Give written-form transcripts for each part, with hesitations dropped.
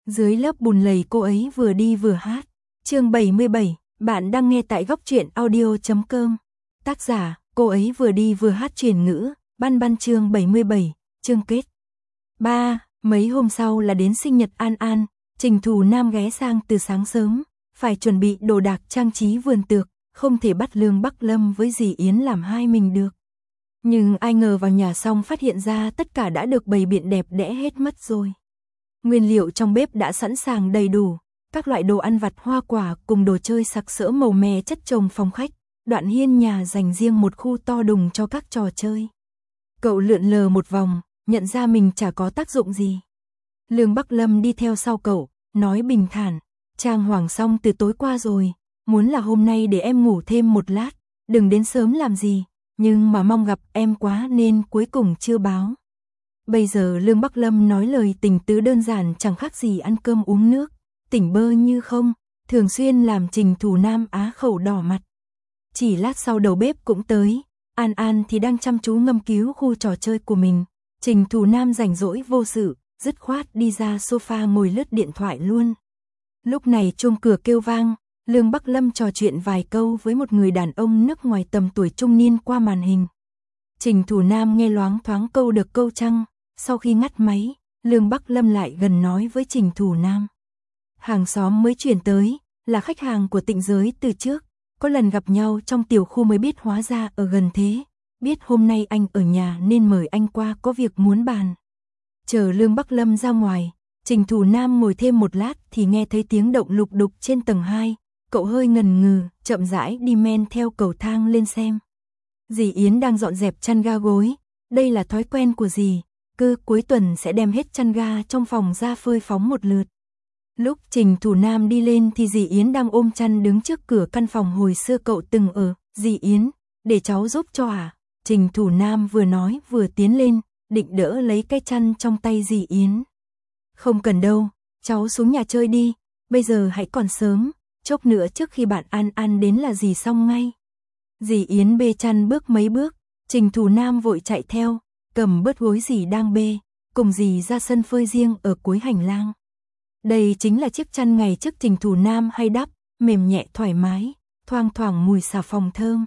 Dưới lớp bùn lầy cô ấy vừa đi vừa hát. Chương 77, bạn đang nghe tại góc truyện audio.com. Tác giả, cô ấy vừa đi vừa hát chuyển ngữ, Băn Băn chương 77, chương kết. 3. Mấy hôm sau là đến sinh nhật An An, Trình Thù Nam ghé sang từ sáng sớm, phải chuẩn bị đồ đạc trang trí vườn tược, không thể bắt Lương Bắc Lâm với dì Yến làm hai mình được. Nhưng ai ngờ vào nhà xong phát hiện ra tất cả đã được bày biện đẹp đẽ hết mất rồi. Nguyên liệu trong bếp đã sẵn sàng đầy đủ, các loại đồ ăn vặt hoa quả cùng đồ chơi sặc sỡ màu mè chất chồng phòng khách, đoạn hiên nhà dành riêng một khu to đùng cho các trò chơi. Cậu lượn lờ một vòng, nhận ra mình chả có tác dụng gì. Lương Bắc Lâm đi theo sau cậu, nói bình thản, trang hoàng xong từ tối qua rồi, muốn là hôm nay để em ngủ thêm một lát, đừng đến sớm làm gì, nhưng mà mong gặp em quá nên cuối cùng chưa báo. Bây giờ Lương Bắc Lâm nói lời tình tứ đơn giản chẳng khác gì ăn cơm uống nước, tỉnh bơ như không, thường xuyên làm Trình Thù Nam á khẩu đỏ mặt. Chỉ lát sau đầu bếp cũng tới, An An thì đang chăm chú ngâm cứu khu trò chơi của mình. Trình Thù Nam rảnh rỗi vô sự, dứt khoát đi ra sofa ngồi lướt điện thoại luôn. Lúc này chuông cửa kêu vang, Lương Bắc Lâm trò chuyện vài câu với một người đàn ông nước ngoài tầm tuổi trung niên qua màn hình. Trình Thù Nam nghe loáng thoáng câu được câu trăng, sau khi ngắt máy, Lương Bắc Lâm lại gần nói với Trình Thù Nam. Hàng xóm mới chuyển tới, là khách hàng của Tịnh Giới từ trước, có lần gặp nhau trong tiểu khu mới biết hóa ra ở gần thế, biết hôm nay anh ở nhà nên mời anh qua có việc muốn bàn. Chờ Lương Bắc Lâm ra ngoài, Trình Thù Nam ngồi thêm một lát thì nghe thấy tiếng động lục đục trên tầng 2, cậu hơi ngần ngừ, chậm rãi đi men theo cầu thang lên xem. Dì Yến đang dọn dẹp chăn ga gối, đây là thói quen của dì, cứ cuối tuần sẽ đem hết chăn ga trong phòng ra phơi phóng một lượt. Lúc Trình Thù Nam đi lên thì dì Yến đang ôm chăn đứng trước cửa căn phòng hồi xưa cậu từng ở. Dì Yến, để cháu giúp cho à? Trình Thù Nam vừa nói vừa tiến lên, định đỡ lấy cái chăn trong tay dì Yến. Không cần đâu, cháu xuống nhà chơi đi, bây giờ hãy còn sớm, chốc nữa trước khi bạn An An đến là dì xong ngay. Dì Yến bê chăn bước mấy bước, Trình Thù Nam vội chạy theo, cầm bớt gối dì đang bê, cùng dì ra sân phơi riêng ở cuối hành lang. Đây chính là chiếc chăn ngày trước Trình Thù Nam hay đắp, mềm nhẹ thoải mái, thoang thoảng mùi xà phòng thơm.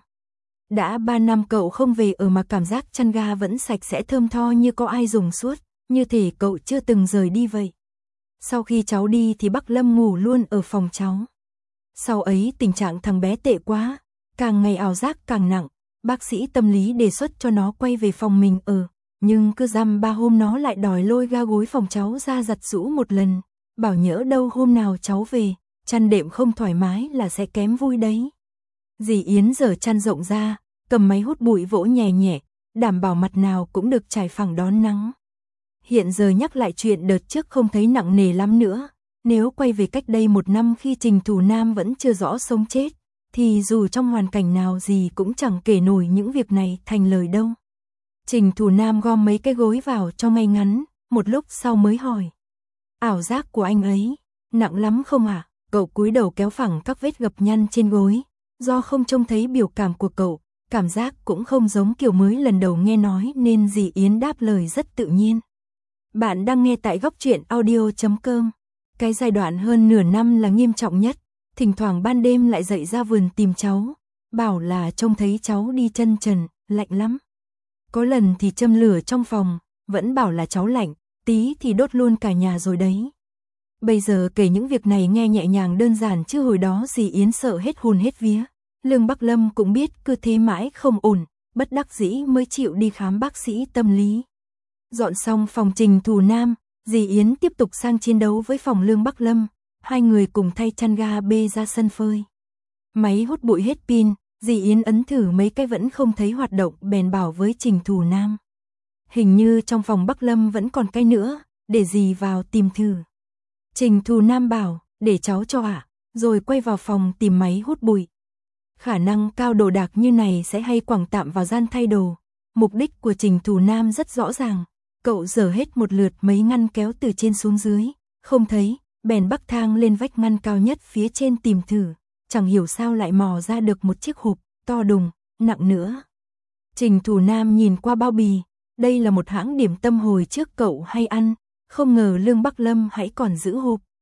Đã 3 năm cậu không về ở mà cảm giác chăn ga vẫn sạch sẽ thơm tho như có ai dùng suốt, như thể cậu chưa từng rời đi vậy. Sau khi cháu đi thì Bắc Lâm ngủ luôn ở phòng cháu. Sau ấy tình trạng thằng bé tệ quá, càng ngày ảo giác càng nặng, bác sĩ tâm lý đề xuất cho nó quay về phòng mình ở, nhưng cứ dăm 3 hôm nó lại đòi lôi ga gối phòng cháu ra giặt giũ một lần. Bảo nhỡ đâu hôm nào cháu về, chăn đệm không thoải mái là sẽ kém vui đấy. Dì Yến giở chăn rộng ra, cầm máy hút bụi vỗ nhẹ nhẹ, đảm bảo mặt nào cũng được trải phẳng đón nắng. Hiện giờ nhắc lại chuyện đợt trước không thấy nặng nề lắm nữa, nếu quay về cách đây 1 năm khi Trình Thù Nam vẫn chưa rõ sống chết, thì dù trong hoàn cảnh nào gì cũng chẳng kể nổi những việc này thành lời đâu. Trình Thù Nam gom mấy cái gối vào cho ngay ngắn, một lúc sau mới hỏi. Ảo giác của anh ấy, nặng lắm không ạ? Cậu cúi đầu kéo phẳng các vết gập nhăn trên gối, do không trông thấy biểu cảm của cậu, cảm giác cũng không giống kiểu mới lần đầu nghe nói nên dì Yến đáp lời rất tự nhiên. Bạn đang nghe tại góc truyện audio.com. Cái giai đoạn hơn nửa năm là nghiêm trọng nhất, thỉnh thoảng ban đêm lại dậy ra vườn tìm cháu, bảo là trông thấy cháu đi chân trần, lạnh lắm. Có lần thì châm lửa trong phòng, vẫn bảo là cháu lạnh, tí thì đốt luôn cả nhà rồi đấy. Bây giờ kể những việc này nghe nhẹ nhàng đơn giản chứ hồi đó dì Yến sợ hết hồn hết vía. Lương Bắc Lâm cũng biết cứ thế mãi không ổn, bất đắc dĩ mới chịu đi khám bác sĩ tâm lý. Dọn xong phòng Trình Thù Nam, dì Yến tiếp tục sang chiến đấu với phòng Lương Bắc Lâm, hai người cùng thay chăn ga bê ra sân phơi. Máy hút bụi hết pin, dì Yến ấn thử mấy cái vẫn không thấy hoạt động bèn bảo với Trình Thù Nam. Hình như trong phòng Bắc Lâm vẫn còn cái nữa, để dì vào tìm thử. Trình Thù Nam bảo, để cháu cho ạ, rồi quay vào phòng tìm máy hút bụi. Khả năng cao đồ đạc như này sẽ hay quẳng tạm vào gian thay đồ. Mục đích của Trình Thù Nam rất rõ ràng, cậu dở hết một lượt mấy ngăn kéo từ trên xuống dưới, không thấy, bèn bắc thang lên vách ngăn cao nhất phía trên tìm thử, chẳng hiểu sao lại mò ra được một chiếc hộp, to đùng, nặng nữa. Trình Thù Nam nhìn qua bao bì, đây là một hãng điểm tâm hồi trước cậu hay ăn, không ngờ Lương Bắc Lâm hãy còn giữ hộp,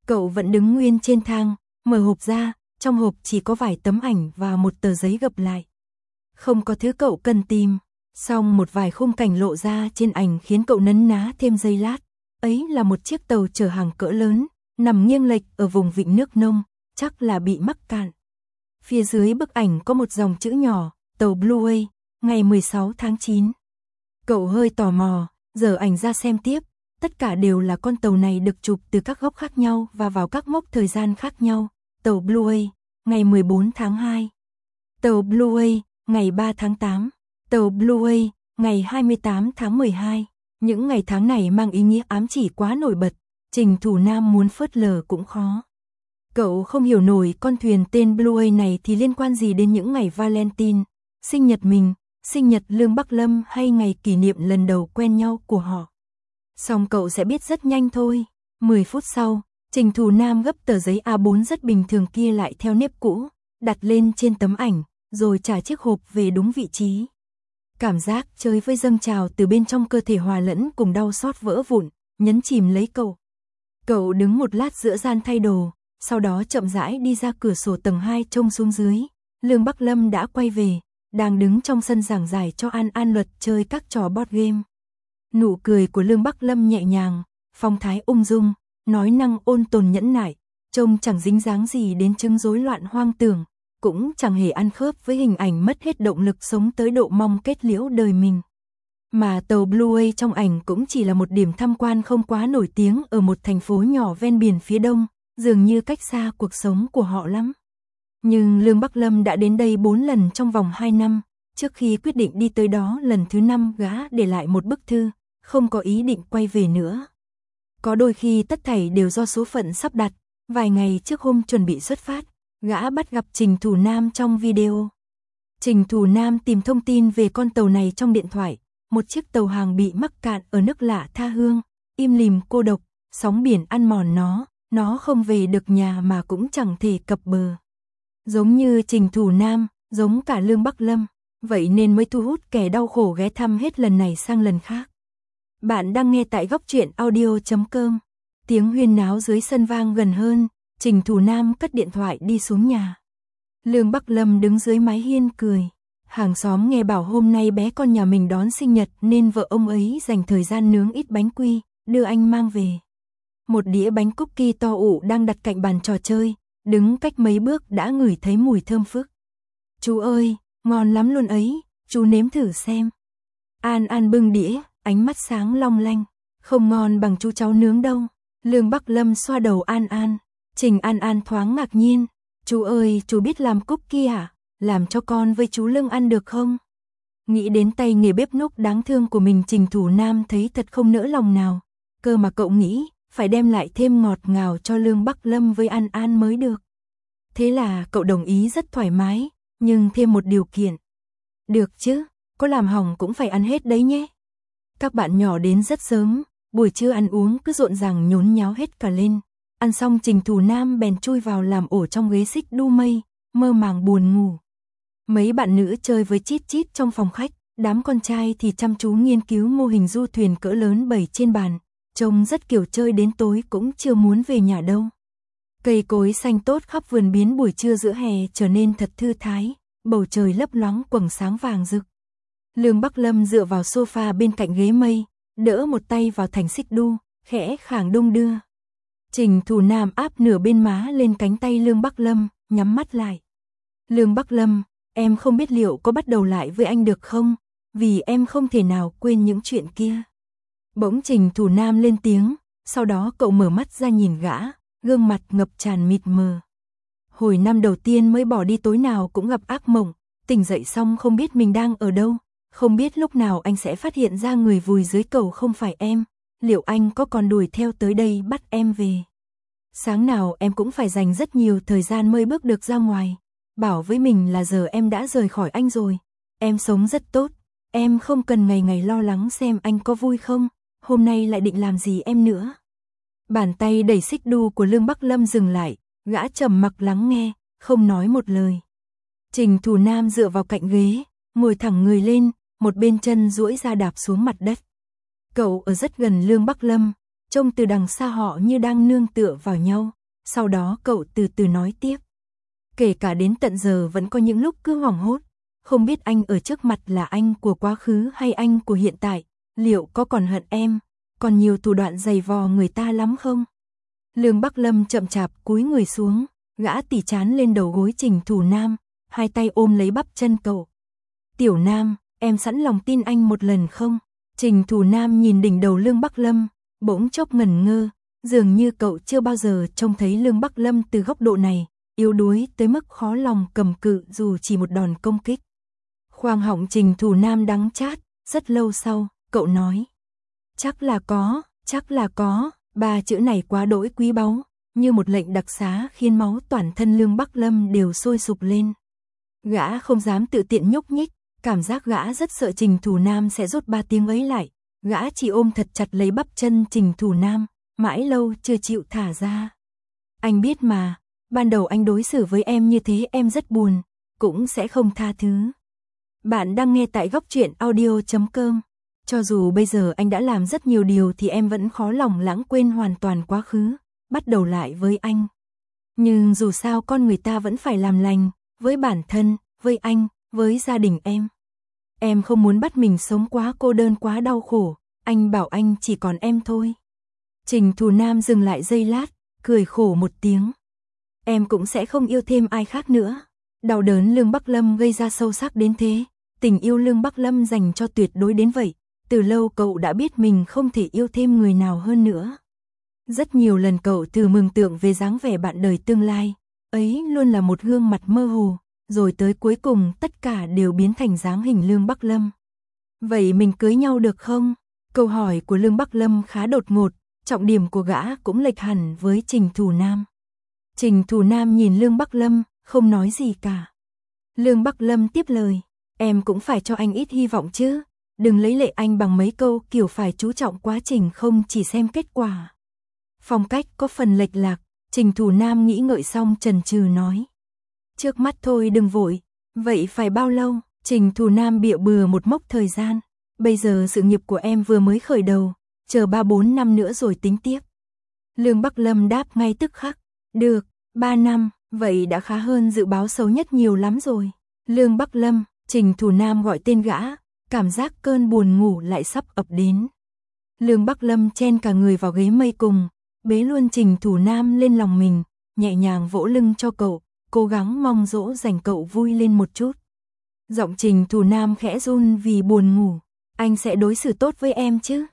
Cậu vẫn đứng nguyên trên thang, mở hộp ra, trong hộp chỉ có vài tấm ảnh và một tờ giấy gập lại. Không có thứ cậu cần tìm, song một vài khung cảnh lộ ra trên ảnh khiến cậu nấn ná thêm giây lát. Ấy là một chiếc tàu chở hàng cỡ lớn, nằm nghiêng lệch ở vùng vịnh nước nông, chắc là bị mắc cạn. Phía dưới bức ảnh có một dòng chữ nhỏ, tàu Blue Wave, ngày 16 tháng 9. Cậu hơi tò mò, giở ảnh ra xem tiếp, tất cả đều là con tàu này được chụp từ các góc khác nhau và vào các mốc thời gian khác nhau. Tàu Blue Wave, ngày 14 tháng 2. Tàu Blue Wave, ngày 3 tháng 8. Tàu Blue Wave, ngày 28 tháng 12. Những ngày tháng này mang ý nghĩa ám chỉ quá nổi bật, Trình Thủ Nam muốn phớt lờ cũng khó. Cậu không hiểu nổi con thuyền tên Blue Wave này thì liên quan gì đến những ngày Valentine, sinh nhật mình, sinh nhật Lương Bắc Lâm hay ngày kỷ niệm lần đầu quen nhau của họ. Song cậu sẽ biết rất nhanh thôi. 10 phút sau, Trình Thủ Nam gấp tờ giấy A4 rất bình thường kia lại theo nếp cũ, đặt lên trên tấm ảnh, rồi trả chiếc hộp về đúng vị trí. Cảm giác chơi vơi dâng trào từ bên trong cơ thể hòa lẫn cùng đau xót vỡ vụn, nhấn chìm lấy cậu. Cậu đứng một lát giữa gian thay đồ, sau đó chậm rãi đi ra cửa sổ tầng 2 trông xuống dưới. Lương Bắc Lâm đã quay về, đang đứng trong sân giảng giải cho An An Luật chơi các trò board game. Nụ cười của Lương Bắc Lâm nhẹ nhàng, phong thái ung dung, nói năng ôn tồn nhẫn nại, trông chẳng dính dáng gì đến chứng rối loạn hoang tưởng, cũng chẳng hề ăn khớp với hình ảnh mất hết động lực sống tới độ mong kết liễu đời mình. Mà tàu Blue Wave trong ảnh cũng chỉ là một điểm tham quan không quá nổi tiếng ở một thành phố nhỏ ven biển phía đông, dường như cách xa cuộc sống của họ lắm. Nhưng Lương Bắc Lâm đã đến đây 4 lần trong vòng 2 năm, trước khi quyết định đi tới đó lần thứ 5 gã để lại một bức thư, không có ý định quay về nữa. Có đôi khi tất thảy đều do số phận sắp đặt, vài ngày trước hôm chuẩn bị xuất phát, gã bắt gặp Trình Thủ Nam trong video. Trình Thủ Nam tìm thông tin về con tàu này trong điện thoại, một chiếc tàu hàng bị mắc cạn ở nước lạ tha hương, im lìm cô độc, sóng biển ăn mòn nó không về được nhà mà cũng chẳng thể cập bờ. Giống như Trình Thủ Nam, giống cả Lương Bắc Lâm, vậy nên mới thu hút kẻ đau khổ ghé thăm hết lần này sang lần khác. Bạn đang nghe tại góc truyện audio.com. Tiếng huyên náo dưới sân vang gần hơn, Trình Thủ Nam cất điện thoại đi xuống nhà. Lương Bắc Lâm đứng dưới mái hiên cười. Hàng xóm nghe bảo hôm nay bé con nhà mình đón sinh nhật nên vợ ông ấy dành thời gian nướng ít bánh quy, đưa anh mang về. Một đĩa bánh cookie to ụ đang đặt cạnh bàn trò chơi, đứng cách mấy bước đã ngửi thấy mùi thơm phức. Chú ơi, ngon lắm luôn ấy, chú nếm thử xem. An An bưng đĩa, ánh mắt sáng long lanh. Không ngon bằng chú cháu nướng đâu. Lương Bắc Lâm xoa đầu An An. Trình An An thoáng ngạc nhiên. Chú ơi, chú biết làm cookie à? Làm cho con với chú Lương ăn được không? Nghĩ đến tay nghề bếp núc đáng thương của mình, Trình Thủ Nam thấy thật không nỡ lòng nào. Cơ mà cậu nghĩ, phải đem lại thêm ngọt ngào cho Lương Bắc Lâm với An An mới được. Thế là cậu đồng ý rất thoải mái, nhưng thêm một điều kiện. Được chứ, có làm hỏng cũng phải ăn hết đấy nhé. Các bạn nhỏ đến rất sớm, buổi trưa ăn uống cứ rộn ràng nhốn nháo hết cả lên. Ăn xong Trình Thủ Nam bèn chui vào làm ổ trong ghế xích đu mây, mơ màng buồn ngủ. Mấy bạn nữ chơi với chít chít trong phòng khách, đám con trai thì chăm chú nghiên cứu mô hình du thuyền cỡ lớn bày trên bàn, trông rất kiểu chơi đến tối cũng chưa muốn về nhà đâu. Cây cối xanh tốt khắp vườn biến buổi trưa giữa hè trở nên thật thư thái, bầu trời lấp loáng quầng sáng vàng rực. Lương Bắc Lâm dựa vào sofa bên cạnh ghế mây, đỡ một tay vào thành xích đu, khẽ khàng đung đưa. Trình Thủ Nam áp nửa bên má lên cánh tay Lương Bắc Lâm, nhắm mắt lại. Lương Bắc Lâm, em không biết liệu có bắt đầu lại với anh được không, vì em không thể nào quên những chuyện kia. Bỗng Trình Thủ Nam lên tiếng, sau đó cậu mở mắt ra nhìn gã, gương mặt ngập tràn mịt mờ. Hồi năm đầu tiên mới bỏ đi tối nào cũng gặp ác mộng, tỉnh dậy xong không biết mình đang ở đâu, không biết lúc nào anh sẽ phát hiện ra người vùi dưới cầu không phải em, liệu anh có còn đuổi theo tới đây bắt em về. Sáng nào em cũng phải dành rất nhiều thời gian mới bước được ra ngoài, bảo với mình là giờ em đã rời khỏi anh rồi, em sống rất tốt, em không cần ngày ngày lo lắng xem anh có vui không, hôm nay lại định làm gì em nữa. Bàn tay đẩy xích đu của Lương Bắc Lâm dừng lại, gã trầm mặc lắng nghe, không nói một lời. Trình Thủ Nam dựa vào cạnh ghế, ngồi thẳng người lên, một bên chân duỗi ra đạp xuống mặt đất. Cậu ở rất gần Lương Bắc Lâm, trông từ đằng xa họ như đang nương tựa vào nhau, sau đó cậu từ từ nói tiếp. Kể cả đến tận giờ vẫn có những lúc cứ hoảng hốt, không biết anh ở trước mặt là anh của quá khứ hay anh của hiện tại, liệu có còn hận em, còn nhiều thủ đoạn giày vò người ta lắm không? Lương Bắc Lâm chậm chạp cúi người xuống, gã tỉ trán lên đầu gối Trình Thủ Nam, hai tay ôm lấy bắp chân cậu. Tiểu Nam, em sẵn lòng tin anh một lần không? Trình Thủ Nam nhìn đỉnh đầu Lương Bắc Lâm, bỗng chốc ngẩn ngơ, dường như cậu chưa bao giờ trông thấy Lương Bắc Lâm từ góc độ này, yếu đuối tới mức khó lòng cầm cự dù chỉ một đòn công kích. Khoang họng Trình Thủ Nam đắng chát, rất lâu sau, cậu nói. Chắc là có, ba chữ này quá đỗi quý báu, như một lệnh đặc xá khiến máu toàn thân Lương Bắc Lâm đều sôi sục lên. Gã không dám tự tiện nhúc nhích, cảm giác gã rất sợ Trình Thủ Nam sẽ rút ba tiếng ấy lại, gã chỉ ôm thật chặt lấy bắp chân Trình Thủ Nam, mãi lâu chưa chịu thả ra. Anh biết mà, ban đầu anh đối xử với em như thế em rất buồn, cũng sẽ không tha thứ. Bạn đang nghe tại góc truyện audio.com. Cho dù bây giờ anh đã làm rất nhiều điều thì em vẫn khó lòng lãng quên hoàn toàn quá khứ, bắt đầu lại với anh. Nhưng dù sao con người ta vẫn phải làm lành, với bản thân, với anh, với gia đình em. Em không muốn bắt mình sống quá cô đơn quá đau khổ, anh bảo anh chỉ còn em thôi. Trình Thủ Nam dừng lại giây lát, cười khổ một tiếng. Em cũng sẽ không yêu thêm ai khác nữa. Đau đớn Lương Bắc Lâm gây ra sâu sắc đến thế, tình yêu Lương Bắc Lâm dành cho tuyệt đối đến vậy, từ lâu cậu đã biết mình không thể yêu thêm người nào hơn nữa. Rất nhiều lần cậu thử mường tượng về dáng vẻ bạn đời tương lai, ấy luôn là một gương mặt mơ hồ, rồi tới cuối cùng tất cả đều biến thành dáng hình Lương Bắc Lâm. Vậy mình cưới nhau được không? Câu hỏi của Lương Bắc Lâm khá đột ngột, trọng điểm của gã cũng lệch hẳn với Trình Thủ Nam. Trình Thủ Nam nhìn Lương Bắc Lâm, không nói gì cả. Lương Bắc Lâm tiếp lời, em cũng phải cho anh ít hy vọng chứ, đừng lấy lệ anh bằng mấy câu kiểu phải chú trọng quá trình không chỉ xem kết quả. Phong cách có phần lệch lạc, Trình Thủ Nam nghĩ ngợi xong chần chừ nói. Trước mắt thôi đừng vội, vậy phải bao lâu? Trình Thủ Nam bịa bừa một mốc thời gian, bây giờ sự nghiệp của em vừa mới khởi đầu, chờ 3-4 năm nữa rồi tính tiếp. Lương Bắc Lâm đáp ngay tức khắc, được, 3 năm, vậy đã khá hơn dự báo xấu nhất nhiều lắm rồi. Lương Bắc Lâm, Trình Thủ Nam gọi tên gã, cảm giác cơn buồn ngủ lại sắp ập đến. Lương Bắc Lâm chen cả người vào ghế mây cùng, bế luôn Trình Thủ Nam lên lòng mình, nhẹ nhàng vỗ lưng cho cậu, cố gắng mong dỗ dành cậu vui lên một chút. Giọng Trình Thủ Nam khẽ run vì buồn ngủ. Anh sẽ đối xử tốt với em chứ?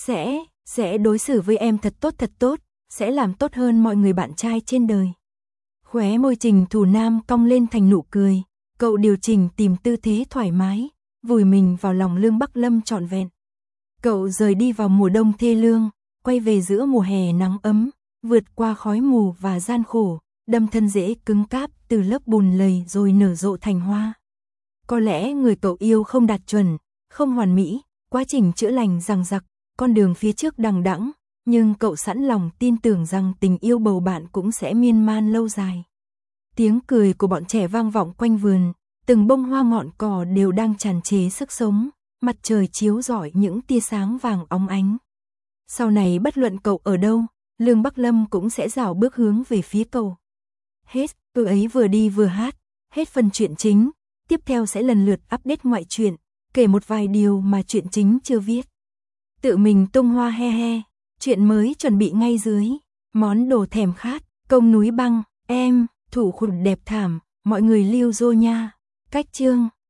Sẽ đối xử với em thật tốt, sẽ làm tốt hơn mọi người bạn trai trên đời. Khóe môi Trình Thủ Nam cong lên thành nụ cười, cậu điều chỉnh tìm tư thế thoải mái, vùi mình vào lòng Lương Bắc Lâm trọn vẹn. Cậu rời đi vào mùa đông thê lương, quay về giữa mùa hè nắng ấm, vượt qua khói mù và gian khổ, đâm thân rễ cứng cáp từ lớp bùn lầy rồi nở rộ thành hoa. Có lẽ người cậu yêu không đạt chuẩn, không hoàn mỹ, quá trình chữa lành dằng dặc, con đường phía trước đằng đẵng, nhưng cậu sẵn lòng tin tưởng rằng tình yêu bầu bạn cũng sẽ miên man lâu dài. Tiếng cười của bọn trẻ vang vọng quanh vườn, từng bông hoa ngọn cỏ đều đang tràn trề sức sống, mặt trời chiếu rọi những tia sáng vàng óng ánh. Sau này bất luận cậu ở đâu, Lương Bắc Lâm cũng sẽ rảo bước hướng về phía cậu. Hết, tôi ấy vừa đi vừa hát, hết phần truyện chính, tiếp theo sẽ lần lượt update ngoại truyện, kể một vài điều mà truyện chính chưa viết. Tự mình tung hoa he he, chuyện mới chuẩn bị ngay dưới, món đồ thèm khát, công núi băng, em, thủ khuẩn đẹp thảm, mọi người lưu dô nha, cách chương.